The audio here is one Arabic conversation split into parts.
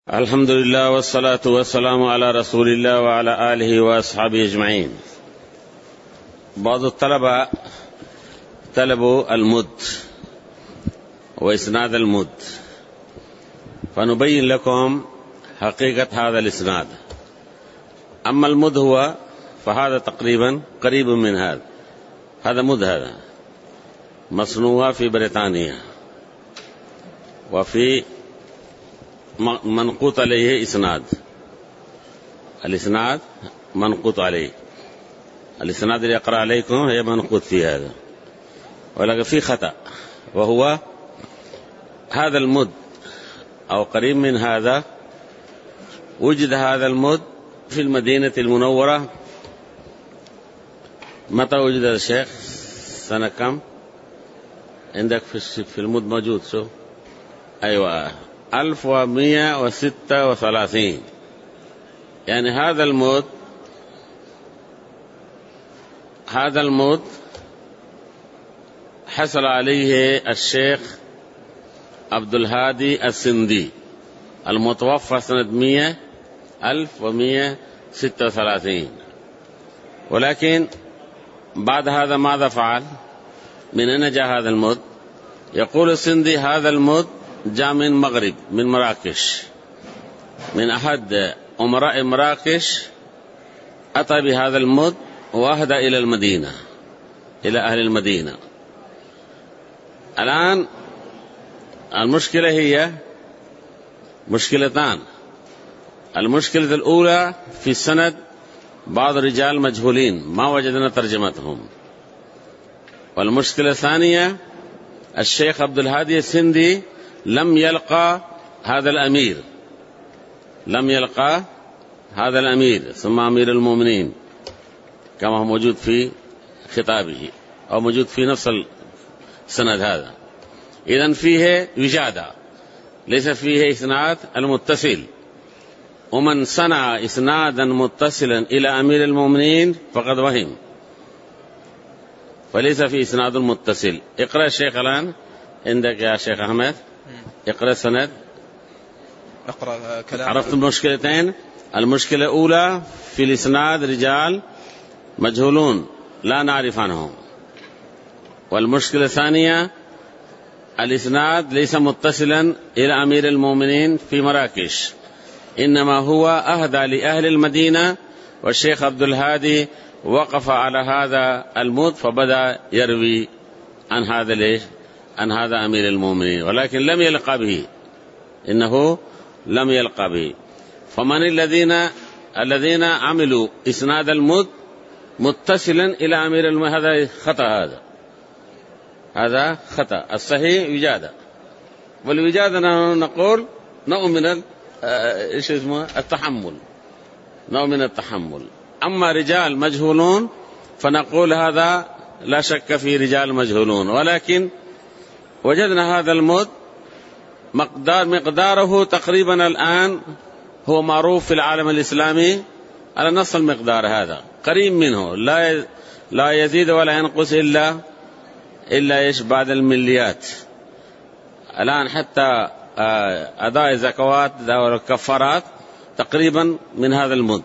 الحمد لله والصلاة والسلام على رسول الله وعلى آله وأصحابه أجمعين. بعض الطلبة طلبوا المد وإسناد المد، فنبين لكم حقيقة هذا الإسناد. أما المد هو فهذا تقريبا قريب من هذا مد، هذا مصنوع في بريطانيا، وفي منقوط عليه إسناد. الإسناد منقوط عليه، الإسناد اللي يقرأ عليكم هي منقوط في هذا، ولكن في خطأ، وهو هذا المد أو قريب من هذا. وجد هذا المد في المدينة المنورة. متى وجد هذا الشيخ؟ سنة كم عندك في المد موجود؟ شو؟ أيوة، 1136. يعني هذا المد حصل عليه الشيخ عبد الهادي السندي المتوفى سنة 1136. ولكن بعد هذا ماذا فعل؟ من أين جاء هذا المد؟ يقول السندي هذا المد جاء من المغرب، من مراكش، من أحد أمراء مراكش أتى بهذا المد وأهدى إلى المدينة، إلى أهل المدينة. الآن المشكلة هي مشكلتان. المشكلة الأولى في السند بعض الرجال مجهولين ما وجدنا ترجمتهم. والمشكلة الثانية الشيخ عبد الهادي السندي لم يلقى هذا الأمير، ثم أمير المؤمنين كما هو موجود في خطابه أو موجود في نفس السند هذا. إذن فيه وجادة، ليس فيه إسناد المتصل. ومن صنع إسنادا متصلا إلى أمير المؤمنين فقد وهم، فليس فيه إسناد متصل. اقرأ الشيخ الآن عندك يا شيخ أحمد، اقرأ السند. اقرأ كلام. عرفت المشكلتين؟ المشكلة الأولى في الإسناد رجال مجهولون لا نعرف عنهم، والمشكلة الثانية الإسناد ليس متصلا إلى أمير المؤمنين في مراكش، إنما هو أهدى لأهل المدينة، والشيخ عبد الهادي وقف على هذا المد فبدأ يروي عن هذا أمير المؤمنين، ولكن لم يلقى به، إنه لم يلقى به. فمن الذين عملوا إسناد المد متصلا إلى أمير المؤمنين؟ هذا خطأ، هذا خطأ. الصحيح وجادة، والوجادة نقول نوع من التحمل، نوع من التحمل. أما رجال مجهولون فنقول هذا لا شك في رجال مجهولون، ولكن وجدنا هذا المد مقداره تقريبا الآن هو معروف في العالم الإسلامي على نص المقدار هذا، قريب منه، لا يزيد ولا ينقص إلا بعد المليات. الآن حتى أداء الزكوات والكفارات تقريبا من هذا المد.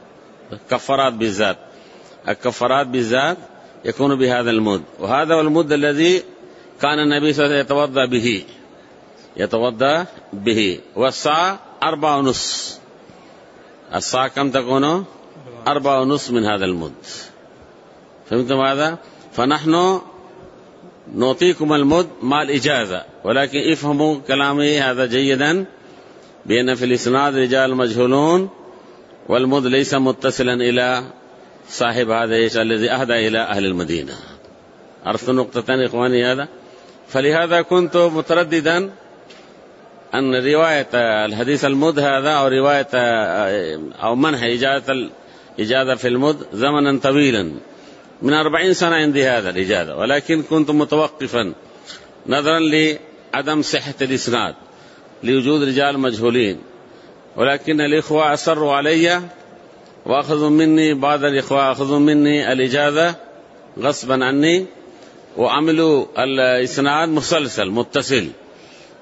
الكفارات بالذات يكون بهذا المد، وهذا هو المد الذي كان النبي صلى الله عليه وسلم يتوضأ به. والساعة 4.5. الساعة كم تكون؟ 4.5 من هذا المد. فهمتم هذا؟ فنحن نعطيكم المد مع الإجازة، ولكن افهموا كلامي هذا جيدا، بأن في الإسناد رجال مجهولون، والمد ليس متصلا إلى صاحب هذا الذي أهدى إلى أهل المدينة. عرفتوا نقطتين إخواني هذا؟ فلهذا كنت مترددا أن رواية الحديث المد هذا أو رواية أو منح إجازة في المد زمنا طويلا من 40 سنة عندي هذا الإجازة، ولكن كنت متوقفا نظرا لعدم صحة الإسناد لوجود رجال مجهولين. ولكن الإخوة أصروا علي وأخذوا مني، بعض الإخوة أخذوا مني الإجازة غصبا عني، وعملوا الإسناد مسلسل متصل.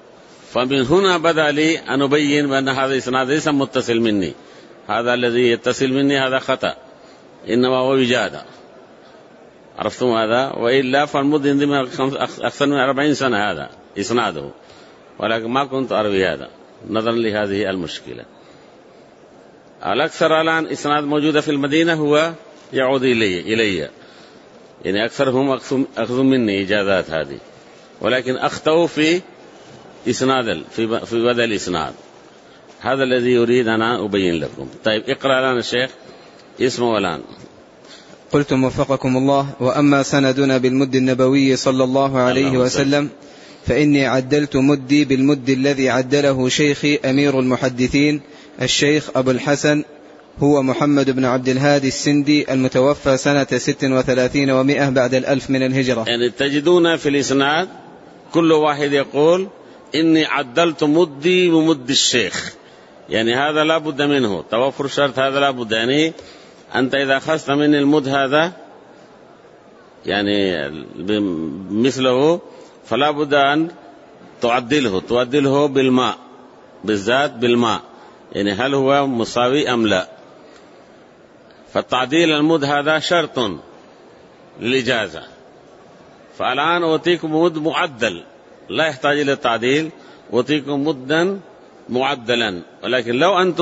فمن هنا بدأ لي أن أبين بأن هذا إسناد ليس متصل مني، هذا الذي يتصل مني هذا خطأ، إنما هو وجادة. عرفتم هذا؟ وإلا فالمد عندما أكثر من 40 سنة هذا إسناده، ولكن ما كنت أروي هذا نظرا لهذه المشكلة. الأكثر الآن إسناد موجودة في المدينة هو يعود إلي، يعني أكثرهم أخذوا مني إجازات هذه، ولكن أخطأوا في إسناد في بدء الإسناد. هذا الذي يريد أنا أبين لكم. طيب اقرأ لنا الشيخ اسمه الآن. قلتم وفقكم الله: وأما سندنا بالمد النبوي صلى الله عليه وسلم فإني عدلت مدي بالمد الذي عدله شيخي أمير المحدثين الشيخ أبو الحسن هو محمد بن عبد الهادي السندي المتوفى سنة 36 و100 بعد 1000 من الهجرة. يعني تجدون في الإسناد كل واحد يقول إني عدلت مدي بمد الشيخ، يعني هذا لا بد منه، توفر شرط هذا لا بد. يعني أنت إذا أخذت من المد هذا يعني مثله فلا بد أن تعدله بالماء، بالذات بالماء، يعني هل هو مساوي أم لا. فالتعديل المد هذا شرط للإجازة. فالآن أعطيكم مد معدل لا يحتاج إلى التعديل، أعطيكم مدا معدلا، ولكن لو أنتم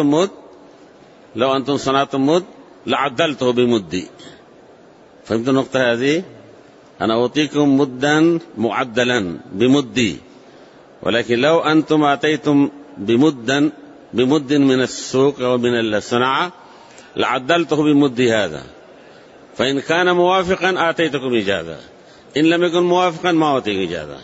صنعتم مد لعدلته بمدي. فهمت النقطة هذه؟ أنا أعطيكم مدا معدلا بمدي، ولكن لو أنتم أتيتم بمد من السوق أو من الصناعة لعدلته بمدي هذا، فإن كان موافقا آتيتكم إجازة، إن لم يكن موافقا ما أعطيك إجازة.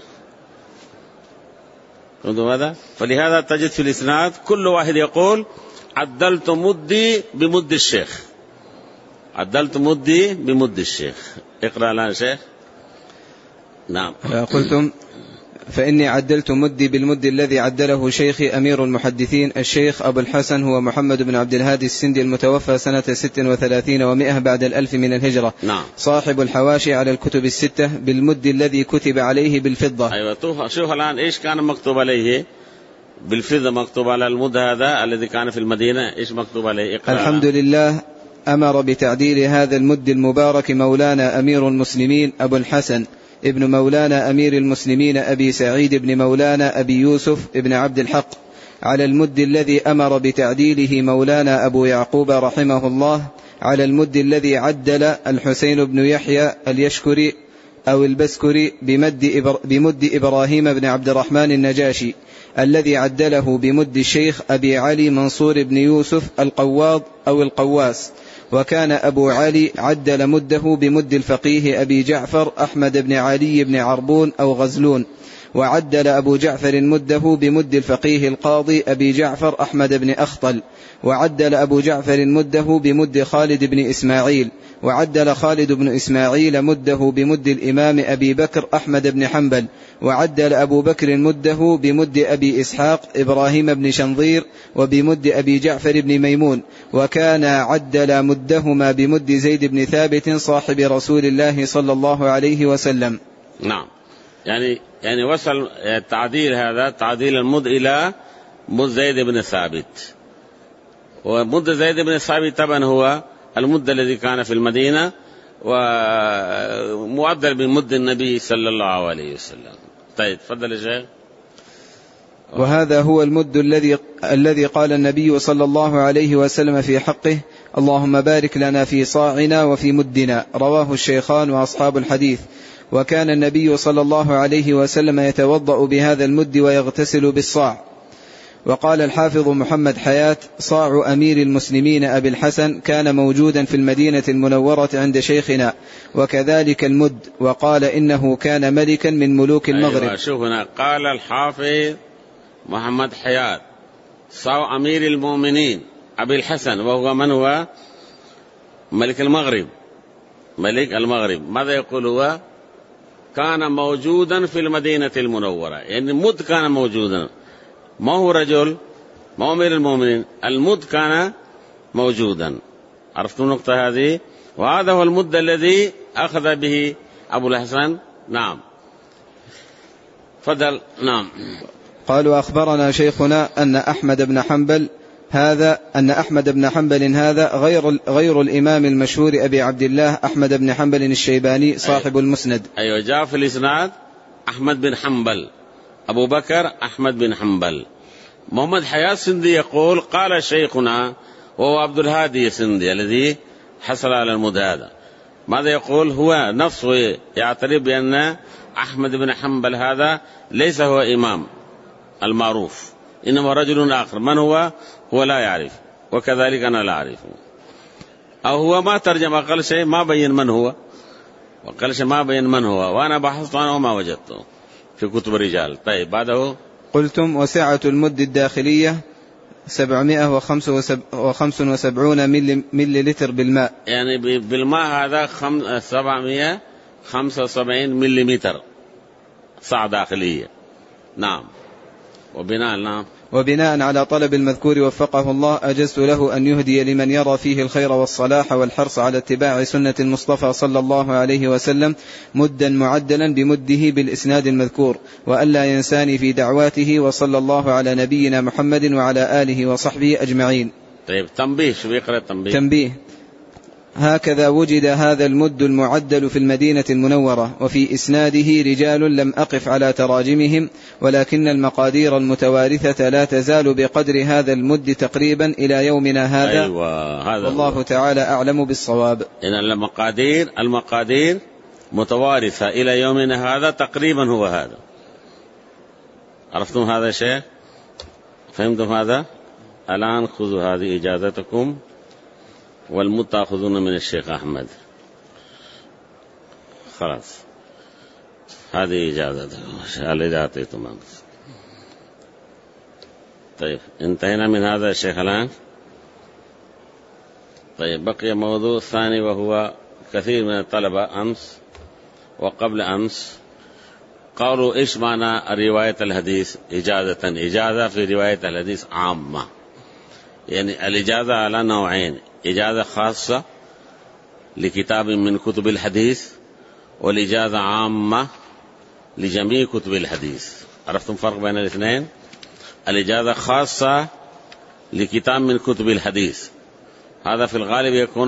هذا فلهذا تجد في الإسناد كل واحد يقول عدلت مدي بمد الشيخ، عدلت مدي بمد الشيخ. اقرأ لنا شيخ. نعم. قلتم فإني عدلت مدي بالمد الذي عدله شيخي أمير المحدثين الشيخ أبو الحسن هو محمد بن عبد الهادي السندي المتوفى سنة 36 و100 بعد 1000 من الهجرة. نعم. صاحب الحواشي على الكتب الستة بالمد الذي كتب عليه بالفضة. أيوة شوف الآن إيش كان مكتوب عليه بالفضة، مكتوب على المد هذا الذي كان في المدينة إيش مكتوب عليه؟ الحمد لله أمر بتعديل هذا المد المبارك مولانا أمير المسلمين أبو الحسن ابن مولانا أمير المسلمين أبي سعيد بن مولانا أبي يوسف ابن عبد الحق على المد الذي أمر بتعديله مولانا أبو يعقوب رحمه الله على المد الذي عدل الحسين بن يحيى اليشكري أو البسكري بمد إبراهيم بن عبد الرحمن النجاشي الذي عدله بمد الشيخ أبي علي منصور بن يوسف القواض أو القواس. وكان أبو علي عدل مده بمد الفقيه أبي جعفر أحمد بن علي بن عربون أو غزلون. وعدل أبو جعفر مده بمد الفقيه القاضي أبي جعفر أحمد بن أخطل. وعدل أبو جعفر مده بمد خالد بن إسماعيل. وعدل خالد بن إسماعيل مده بمد الإمام أبي بكر أحمد بن حنبل. وعدل أبو بكر مده بمد أبي إسحاق إبراهيم بن شنظير وبمد أبي جعفر بن ميمون. وكان عدل مدهما بمد زيد بن ثابت صاحب رسول الله صلى الله عليه وسلم. نعم. يعني وصل التعديل هذا تعديل المد إلى مد زيد بن ثابت، ومد زيد بن ثابت طبعا هو المد الذي كان في المدينة ومعدل بمد النبي صلى الله عليه وسلم. طيب تفضل يا شيخ. وهذا هو المد الذي قال النبي صلى الله عليه وسلم في حقه: اللهم بارك لنا في صاعنا وفي مدنا. رواه الشيخان وأصحاب الحديث. وكان النبي صلى الله عليه وسلم يتوضأ بهذا المد ويغتسل بالصاع. وقال الحافظ محمد حياة: صاع أمير المسلمين أبي الحسن كان موجودا في المدينة المنورة عند شيخنا، وكذلك المد. وقال إنه كان ملكا من ملوك المغرب. أيوة شوفنا، قال الحافظ محمد حياة صاع أمير المؤمنين أبي الحسن، وهو من هو؟ ملك المغرب. ملك المغرب ماذا يقول هو؟ كان موجودا في المدينة المنورة، يعني المد كان موجودا، ما هو رجل، ما هو أمير المؤمنين، المد كان موجودا. عرفتم النقطة هذه؟ وهذا هو المد الذي أخذ به أبو الحسن. نعم فضل. نعم. قالوا أخبرنا شيخنا أن أحمد بن حنبل هذا غير الإمام المشهور أبي عبد الله أحمد بن حنبل الشيباني صاحب المسند. أيوة جاء في الإسناد أحمد بن حنبل، أبو بكر أحمد بن حنبل. محمد حياة السندي يقول قال شيخنا وهو عبد الهادي السندي الذي حصل على المد هذا، ماذا يقول؟ هو نفسه يعترف بأن أحمد بن حنبل هذا ليس هو إمام المعروف، إنما رجل آخر. من هو؟ هو لا يعرف، وكذلك أنا لا أعرفه. أو هو ما ترجم، أقل شيء ما بين من هو، وأنا بحثت عنه وما وجدته في كتب الرجال. طيب بعده قلتم وسعة المد الداخلية 775 ملي بالماء، يعني بالماء هذا 775 مليمتر سعة داخلية. نعم. وبناء على طلب المذكور وفقه الله أجزت له أن يهدي لمن يرى فيه الخير والصلاح والحرص على اتباع سنة المصطفى صلى الله عليه وسلم مدا معدلا بمده بالإسناد المذكور، وألا ينساني في دعواته، وصلى الله على نبينا محمد وعلى آله وصحبه أجمعين. طيب تنبيه، شو بيقرأ تنبيه. هكذا وجد هذا المد المعدل في المدينة المنورة، وفي إسناده رجال لم أقف على تراجمهم، ولكن المقادير المتوارثة لا تزال بقدر هذا المد تقريبا إلى يومنا هذا. أيوة هذا والله تعالى أعلم بالصواب. إن المقادير متوارثة إلى يومنا هذا تقريبا هو هذا. عرفتم هذا الشيء؟ فهمتم هذا؟ الآن خذوا هذه إجازتكم، والمد تأخذون من الشيخ أحمد. خلاص هذه إجازتكم اللي أعطيتم. طيب انتهينا من هذا الشيخ الآن. طيب بقي موضوع ثاني، وهو كثير من الطلبة أمس وقبل أمس قالوا إيش معنى رواية الحديث إجازة في رواية الحديث عامة. يعني الإجازة على نوعين: إجازة خاصة لكتاب من كتب الحديث، والإجازة عامة لجميع كتب الحديث. عرفتم فرق بين الاثنين؟ الإجازة خاصة لكتاب من كتب الحديث هذا في الغالب يكون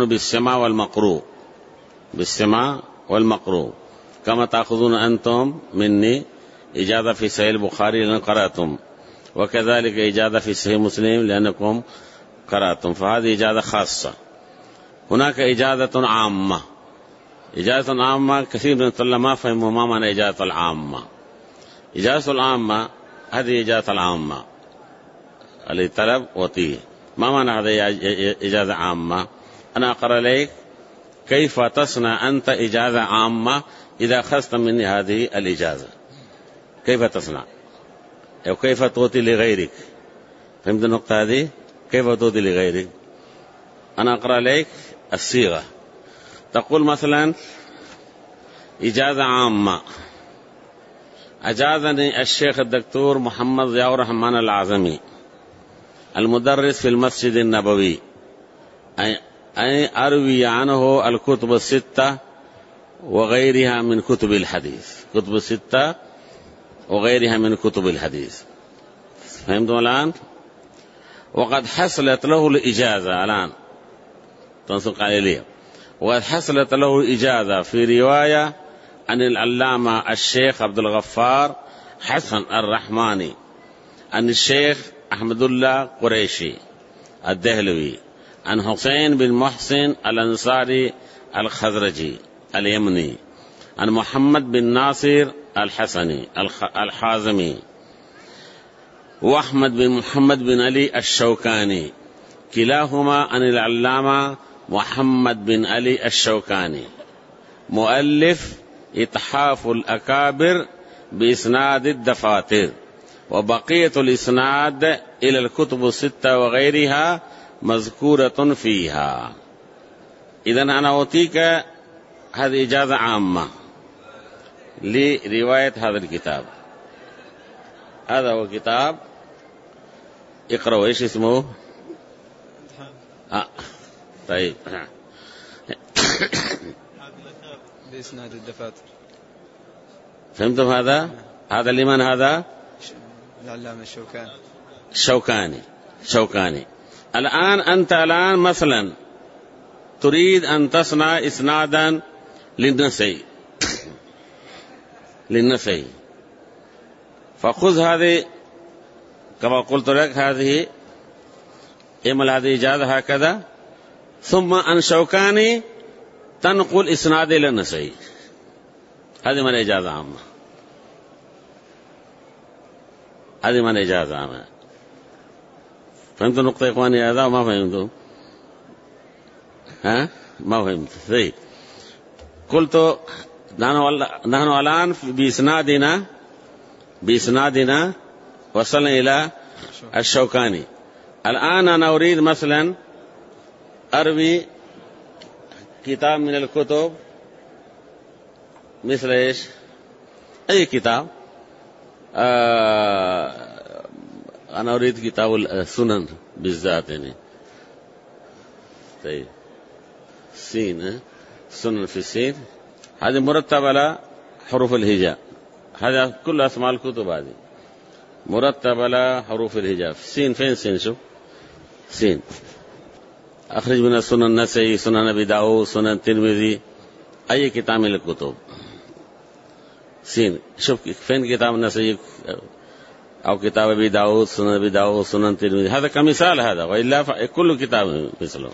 بالسماع والمقروء، كما تأخذون أنتم مني إجازة في صحيح البخاري لأن قرأتم، وكذلك إجازة في صحيح مسلم لأنكم قرأتم، فهذه إجازة خاصة. هناك إجازة عامة. إجازة عامة كثير من الطلاب ما فهموا ما معنى إجازة العامة. إجازة العامة هذه إجازة العامة اللي طلب وطيه. ما معنى هذه إجازة عامة؟ أنا أقرأ لك كيف تصنع أنت إجازة عامة إذا أخذت مني هذه الإجازة. كيف تصنع أو كيف تعطي لغيرك؟ فهمت النقطة هذه؟ كيف تعطي لغيرك؟ أنا أقرأ لك الصيغة. تقول مثلا إجازة عامة: أجازني الشيخ الدكتور محمد ضياء الرحمن العظمي المدرس في المسجد النبوي أي أروي عنه الكتب الستة وغيرها من كتب الحديث. كتب الستة وغيرها من كتب الحديث. فهمتم الآن؟ وقد حصلت له الإجازة الآن تنسق عليه، وقد حصلت له إجازة في رواية عن العلامة الشيخ عبد الغفار حسن الرحماني عن الشيخ أحمد الله قريشي الدهلوي عن حسين بن محسن الأنصاري الخزرجي اليمني عن محمد بن ناصر الحسني الحازمي وأحمد بن محمد بن علي الشوكاني، كلاهما عن العلامة محمد بن علي الشوكاني مؤلف إتحاف الأكابر بإسناد الدفاتر، وبقية الإسناد إلى الكتب الستة وغيرها مذكورة فيها. إذن أنا أعطيك هذه إجازة عامة لرواية هذا الكتاب. هذا هو كتاب، اقرأوا. إيش اسمه؟ طيب بإسناد الدفاتر. فهمتم هذا؟ هذا لمن هذا؟ العلامة الشوكاني. الآن أنت مثلا تريد أن تصنع إسنادا للنسائي فخذ هذه كما قلت لك، هذه اعمل هذه إجازة هكذا، ثم عن شوكاني تنقل إسناد إلى النسائي. هذه من إجازة عامة، هذه من إجازة عامة. فهمتوا النقطة يا إخواني هذا وما فهمتوا؟ ما فهمت. زي قلت نحن الآن بإسنادنا وصلنا إلى الشوكاني. الآن أنا أريد مثلا أروي كتاب من الكتب، مثل إيش؟ أي كتاب. أنا أريد كتاب السنن بالذات يعني. طيب سين، سنن في السين، هذه مرتب على حروف الهجاء. هذا كل أسماء الكتب هذه مرتب على حروف الهجاء. سين فين سين؟ شوف سين. أخرج من السنن النسائي، سنن أبي داود، سنن الترمذي، أي كتاب من الكتب. سين شوف فين كتاب النسائي أو كتاب أبي داود، سنن أبي داود، سنن الترمذي. هذا كمثال هذا، وإلا كل كتاب مثله.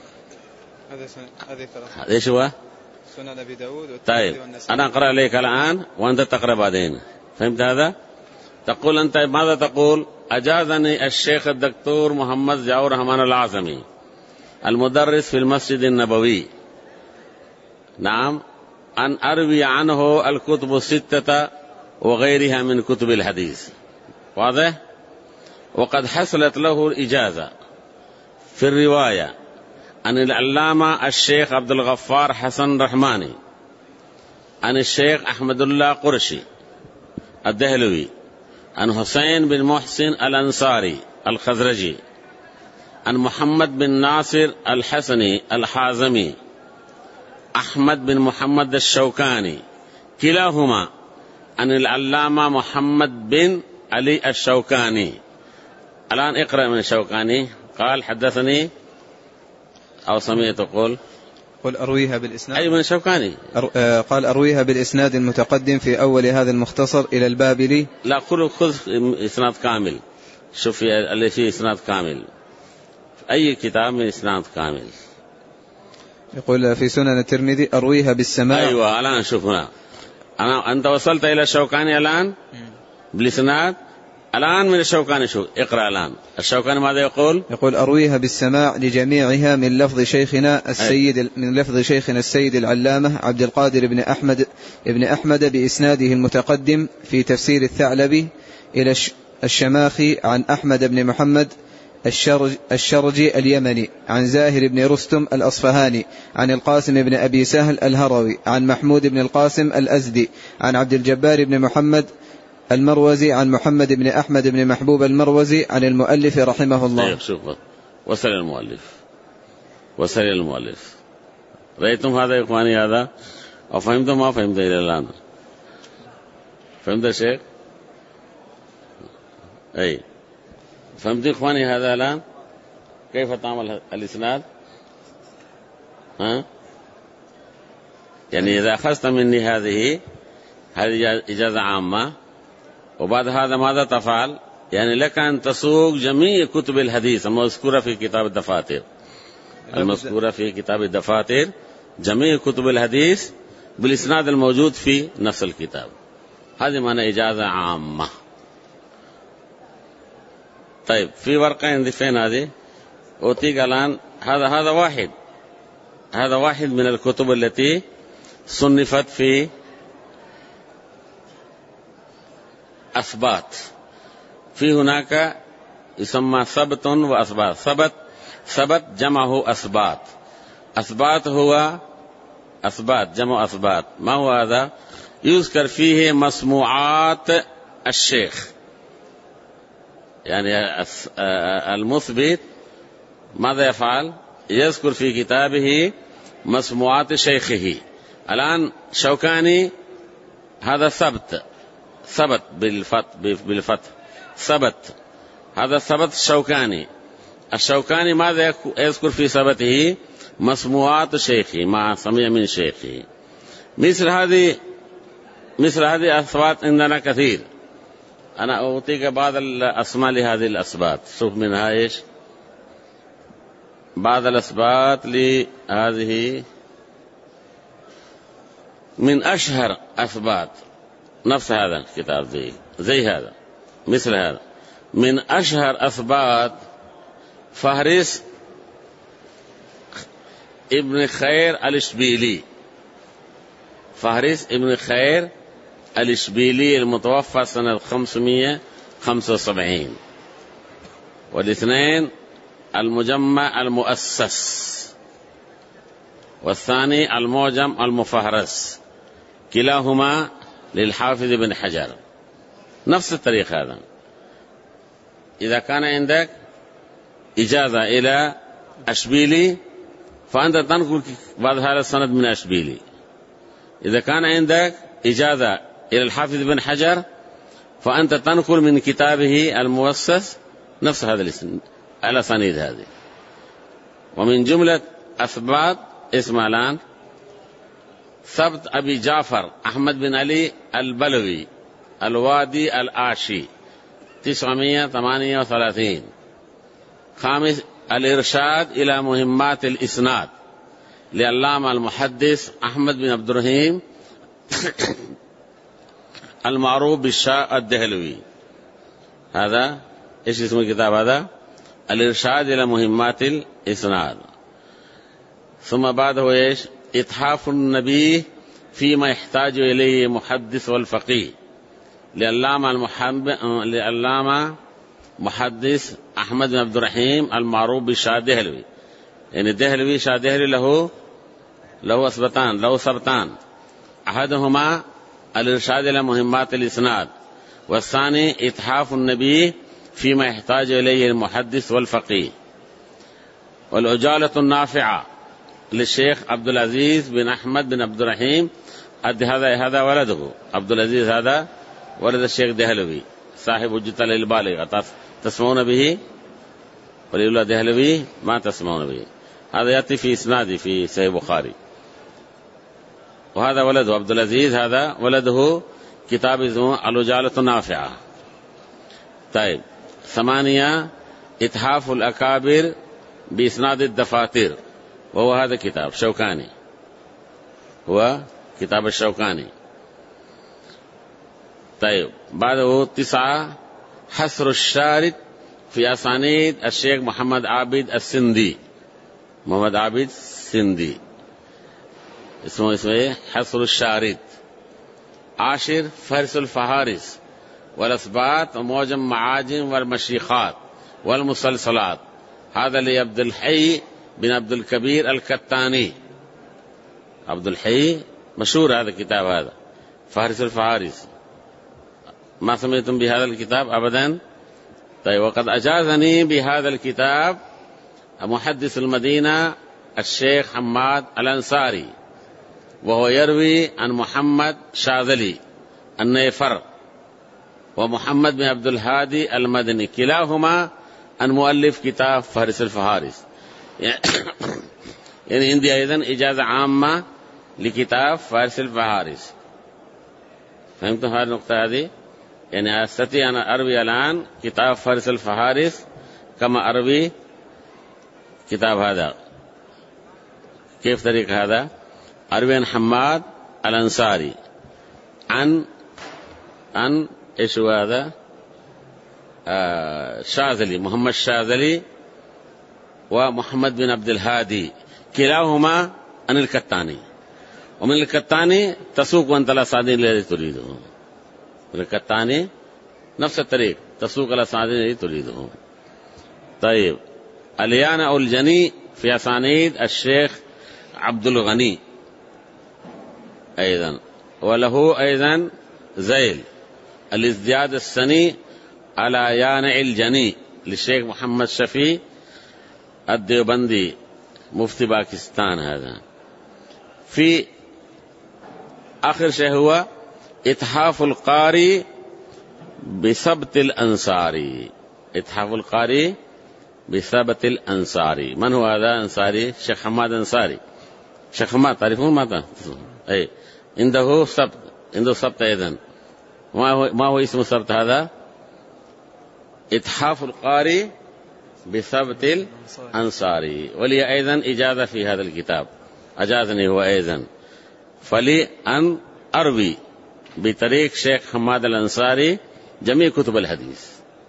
هذا ايش هو؟ سنن أبي داود. طيب أنا أقرأ لك الآن وأنت تقرأ بعدين. فهمت هذا؟ تقول أنت ماذا تقول؟ أجازني الشيخ الدكتور محمد زياور الرحمن العاصمي المدرس في المسجد النبوي، نعم، أن أروي عنه الكتب الستة وغيرها من كتب الحديث. واضح؟ وقد حصلت له الإجازة في الرواية عن العلامة الشيخ عبد الغفار حسن رحماني، عن الشيخ أحمد الله قرشي الدهلوي، عن حسين بن محسن الأنصاري الخزرجي، عن محمد بن ناصر الحسني الحازمي، أحمد بن محمد الشوكاني، كلاهما عن العلامة محمد بن علي الشوكاني. الآن اقرأ من الشوكاني. قال حدثني أو سمعت قل أرويها بالإسناد. أي من الشوكاني؟ قال أرويها بالإسناد المتقدم في أول هذا المختصر إلى البابلي. لا خذ إسناد كامل. شوف اللي فيه إسناد كامل، أي كتاب من إسناد كامل. يقول في سنن الترمذي أرويها بالسماع. أيوة الآن شوف هنا أنت وصلت إلى الشوكاني الآن بالإسناد. الآن من الشوكاني شو اقرأ الآن. الشوكاني ماذا يقول؟ يقول أرويها بالسماع لجميعها من لفظ شيخنا السيد العلامة عبد القادر بن أحمد بإسناده المتقدم في تفسير الثعلبي إلى الشماخي عن أحمد بن محمد الشرجي اليمني، عن زاهر بن رستم الأصفهاني، عن القاسم بن أبي سهل الهروي، عن محمود بن القاسم الأزدي، عن عبد الجبار بن محمد المروزي، عن محمد بن أحمد بن محبوب المروزي، عن المؤلف رحمه الله. شوف وصل المؤلف. رأيتم هذا يا إخواني هذا؟ أو فهمتم ما فهمت إلى الآن؟ فهمت يا شيخ؟ أي فهمت إخواني هذا الآن؟ كيف تعمل الإسناد؟ يعني إذا أخذت مني هذه إجازة عامة، وبعد هذا ماذا تفعل؟ يعني لك أن تسوق جميع كتب الحديث المذكورة في كتاب الدفاتر، جميع كتب الحديث بالإسناد الموجود في نفس الكتاب. هذه معنى إجازة عامة. طيب في ورقة عندي فين هذه؟ أعطيك الآن هذا واحد من الكتب التي صنفت في أثبات. في هناك يسمى ثبت وأثبات. ثبت جمعه أثبات. أثبات هو أثبات جمع أثبات. ما هو هذا؟ يذكر فيه مسموعات الشيخ، يعني المثبت ماذا يفعل؟ يذكر في كتابه مسموعات شيخه. الآن شوكاني هذا ثبت بالفتح ثبت. هذا ثبت الشوكاني. الشوكاني ماذا يذكر في ثبته؟ مسموعات شيخه ما سمع من شيخه. مثل هذه الأثبات عندنا كثير. أنا أعطيك بعض الأسماء لهذه الأثبات. شوف منها إيش بعض الأثبات لهذه من أشهر أثبات نفس هذا الكتاب زي هذا مثل هذا من أشهر أثبات فهرس ابن خير الإشبيلي. فهرس ابن خير الإشبيلي المتوفى سنة 575. والاثنين المجمع المؤسس والثاني المعجم المفهرس كلاهما للحافظ بن حجر. نفس الطريق هذا. إذا كان عندك إجازة إلى أشبيلي فأنت تنقل بعض هذا السند من أشبيلي. إذا كان عندك إجازة إلى الحافظ بن حجر فأنت تنقل من كتابه المؤسس نفس هذا الأسانيد هذه. ومن جملة أثبات اسمع الآن ثبت أبي جعفر أحمد بن علي البلوي الوادي الآشي 938. خامس الإرشاد إلى مهمات الإسناد للعلامة المحدث أحمد بن عبد الرحيم المعروف بالشاه الدهلوي. هذا إيش اسم الكتاب هذا؟ الإرشاد إلى مهمات الإسناد. ثم بعده إيش؟ إتحاف النبي فيما يحتاج إليه محدث والفقيه للعلامة محدث أحمد بن عبد الرحيم المعروف بالشاه الدهلوي. يعني الدهلوي شاه الدهلوي له ثبتان أحدهما الإرشاد إلى مهمات الإسناد والثاني إتحاف النبي فيما يحتاج إليه المحدث والفقيه. والعجالة النافعة للشيخ عبد العزيز بن أحمد بن عبد الرحيم هذا ولده عبد العزيز، هذا ولد الشيخ دهلوي صاحب حجة البالغة. تسمعون به؟ وليولا دهلوي ما تسمعون به. هذا يأتي في إسنادي في صحيح البخاري. وهذا ولده عبد العزيز، هذا ولده كتاب اسمه العجالة النافعة. طيب 8 إتحاف الأكابر بإسناد الدفاتر، وهو هذا كتاب شوكاني، هو كتاب الشوكاني. طيب بعده 9 حصر الشارد في أسانيد الشيخ محمد عابد السندي. محمد عابد السندي اسمه حصر الشارد. 10 فهرس الفهارس والأثبات ومعجم معاجم والمشيخات والمسلسلات، هذا لعبد الحي بن عبد الكبير الكتاني. عبد الحي مشهور هذا الكتاب، هذا فهرس الفهارس. ما سمعتم بهذا الكتاب أبدا؟ طيب وقد أجازني بهذا الكتاب محدث المدينة الشيخ حماد الأنصاري، وهو يروي عن محمد شاذلي النيفر ومحمد بن عبد الهادي المدني، كلاهما عن مؤلف كتاب فهرس الفهارس. يعني عندي أيضا إجازة عامة لكتاب فهرس الفهارس. فهمتم هذه النقطة هذه؟ يعني أستطيع أن أروي الآن كتاب فهرس الفهارس كما أروي كتاب هذا. كيف طريق هذا؟ أروي عن حماد الأنصاري عن إيش هو هذا؟ شاذلي، محمد شاذلي ومحمد بن عبد الهادي، كلاهما عن الكتاني. ومن الكتاني تسوق وانت الأسانيد الذي تريده. من الكتاني نفس الطريق تسوق الأسانيد الذي تريده. طيب اليانة الجني في أسانيد الشيخ عبد الغني أيضا، وله أيضا زيل الازدياد السني على يانع الجني للشيخ محمد شفي الديوبندي مفتي باكستان. هذا في آخر شيء هو إتحاف القاري بثبت الأنصاري. إتحاف القاري بثبت الأنصاري. من هو هذا أنصاري؟ شيخ حماد أنصاري. شيخ حماد تعرفون ماذا؟ أي عنده سبت، عنده سبت أيضا. ما هو اسم السبت هذا؟ إتحاف القاري بثبت الأنصاري. ولي أيضا إجازة في هذا الكتاب، أجازني هو أيضا، فلي أن أروي بطريق شيخ حماد الأنصاري جميع كتب الحديث.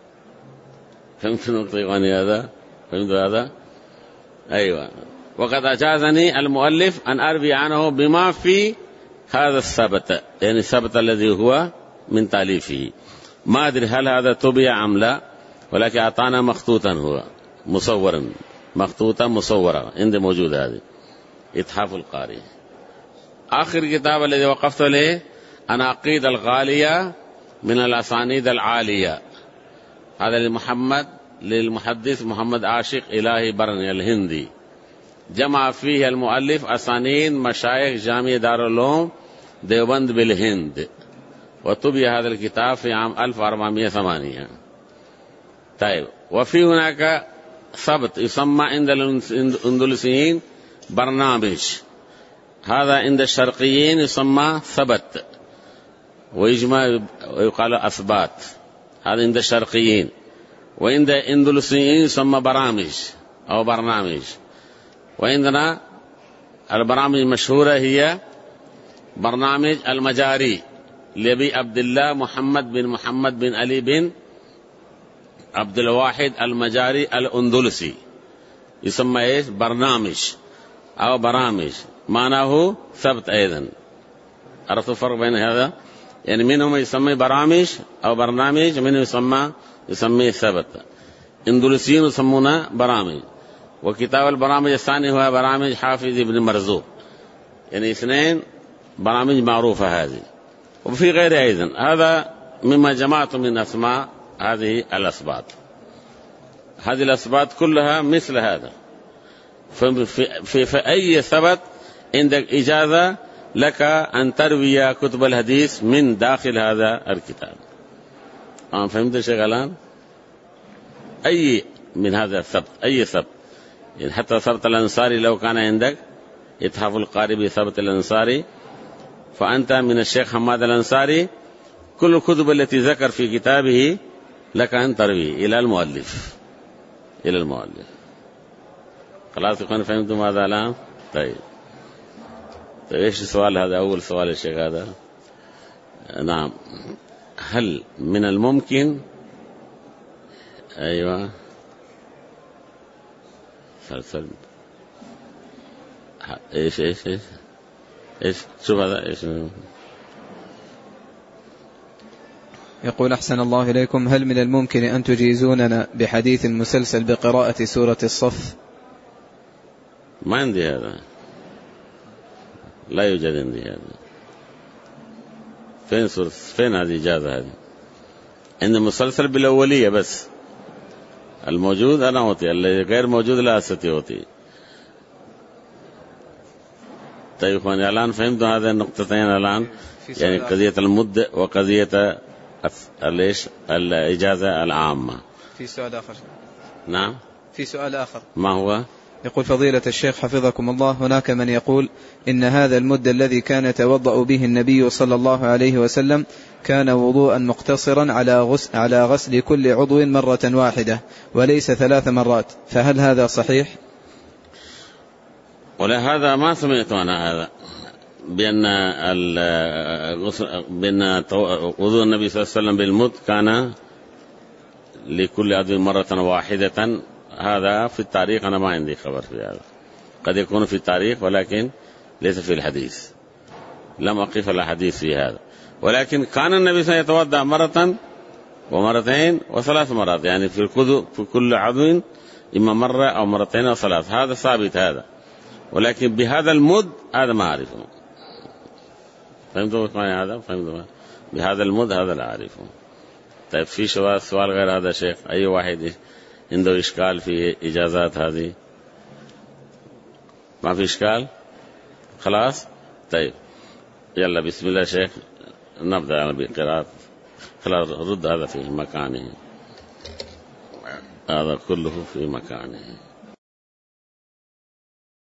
فهمت نقطة هذا؟ فهمت هذا؟ أيوة. وقد أجازني المؤلف أن أروي عنه بما في هذا الثبت، يعني الثبت الذي هو من تأليفه. ما أدري هل هذا طبع أم لا، ولكن أعطانا مخطوطا، هو مصورا، مخطوطا مصورة عندي موجود. هذه إتحاف القاري. آخر كتاب الذي وقفت له أناقيد الغالية من الأسانيد العالية. هذا للمحدث محمد عاشق إلهي برني الهندي. جمع فيه المؤلف أسانيد مشايخ جامع دار العلوم دیوبند بالهند، وطبع هذا الكتاب في عام 1408. طيب، وفي هناك ثبت يسمى عند الأندلسيين برنامج، هذا عند الشرقيين يسمى ثبت، ويجمع ويقال أثبات، هذا عند الشرقيين. وعند الأندلسيين يسمى برامج أو برنامج. وعندنا البرامج المشهورة هي برنامج المجاري لأبي عبد الله محمد بن علي بن عبد الواحد المجاري الأندلسي، يسمى إيش؟ برنامج أو برامج، معناه ثبت أيضا. عرفتوا الفرق بين هذا؟ يعني منهم يسمى برامج أو برنامج، منهم يسمى ثبت. اندلسيين يسمونه برامج. وكتاب البرامج الثاني هو برامج حافظ بن مرزوق، يعني اثنين برامج معروفة هذه. وفي غير أيضا. هذا مما جمعت من أسماء هذه الأسباط. هذه الأسباط كلها مثل هذا. في أي ثبت عندك إجازة لك أن تروي كتب الحديث من داخل هذا الكتاب. فهمت شيخ الآن؟ أي من هذا الثبت، أي ثبت، يعني حتى ثبت الأنصاري لو كان عندك إتحاف القاري بثبت الأنصاري، فأنت من الشيخ حماد الأنصاري كل الكتب التي ذكر في كتابه لك أن تروي إلى المؤلف. خلاص يكون فهمتم هذا الآن؟ طيب إيش السؤال هذا؟ أول سؤال الشيخ هذا. نعم. هل من الممكن، أيوة، إيش شوف هذا إيش. يقول: أحسن الله إليكم، هل من الممكن أن تجيزوننا بحديث مسلسل بقراءة سورة الصف؟ ما عندي هذا، لا يوجد عندي هذا. فين هذه إجازة؟ هذه عند مسلسل بالأولية بس، الموجود أنا أعطي، اللي غير موجود لا أستطيع أعطي. طيب أخواني، الآن فهمت هذه النقطتين الآن، يعني قضية المد وقضية الإجازة العامة. في سؤال آخر. نعم، في سؤال آخر. ما هو؟ يقول: فضيلة الشيخ حفظكم الله، هناك من يقول إن هذا المد الذي كان يتوضأ به النبي صلى الله عليه وسلم كان وضوءا مقتصرا على غسل كل عضو مرة واحدة وليس 3 مرات، فهل هذا صحيح؟ ولا هذا ما سمعت أنا هذا بأن وضوء النبي صلى الله عليه وسلم بالمد كان لكل عضو مرة واحدة. هذا في التاريخ أنا ما عندي خبر في هذا، قد يكون في التاريخ ولكن ليس في الحديث، لم أقف على حديث في هذا. ولكن كان النبي صلى الله عليه وسلم يتوضأ مرة ومرتين و3 مرات، يعني في كل عضو إما مرة أو مرتين أو 3، هذا ثابت هذا. ولكن بهذا المد هذا ما أعرفه. فهمتوا هذا؟ فهمتوا بهذا المد هذا لا أعرفه. طيب في سؤال غير هذا شيخ؟ أي واحد عنده إشكال في إجازات هذه؟ ما في إشكال؟ خلاص. طيب يلا بسم الله شيخ، نبدأ بقراءة خلاص رد هذا في مكانه، هذا كله في مكانه.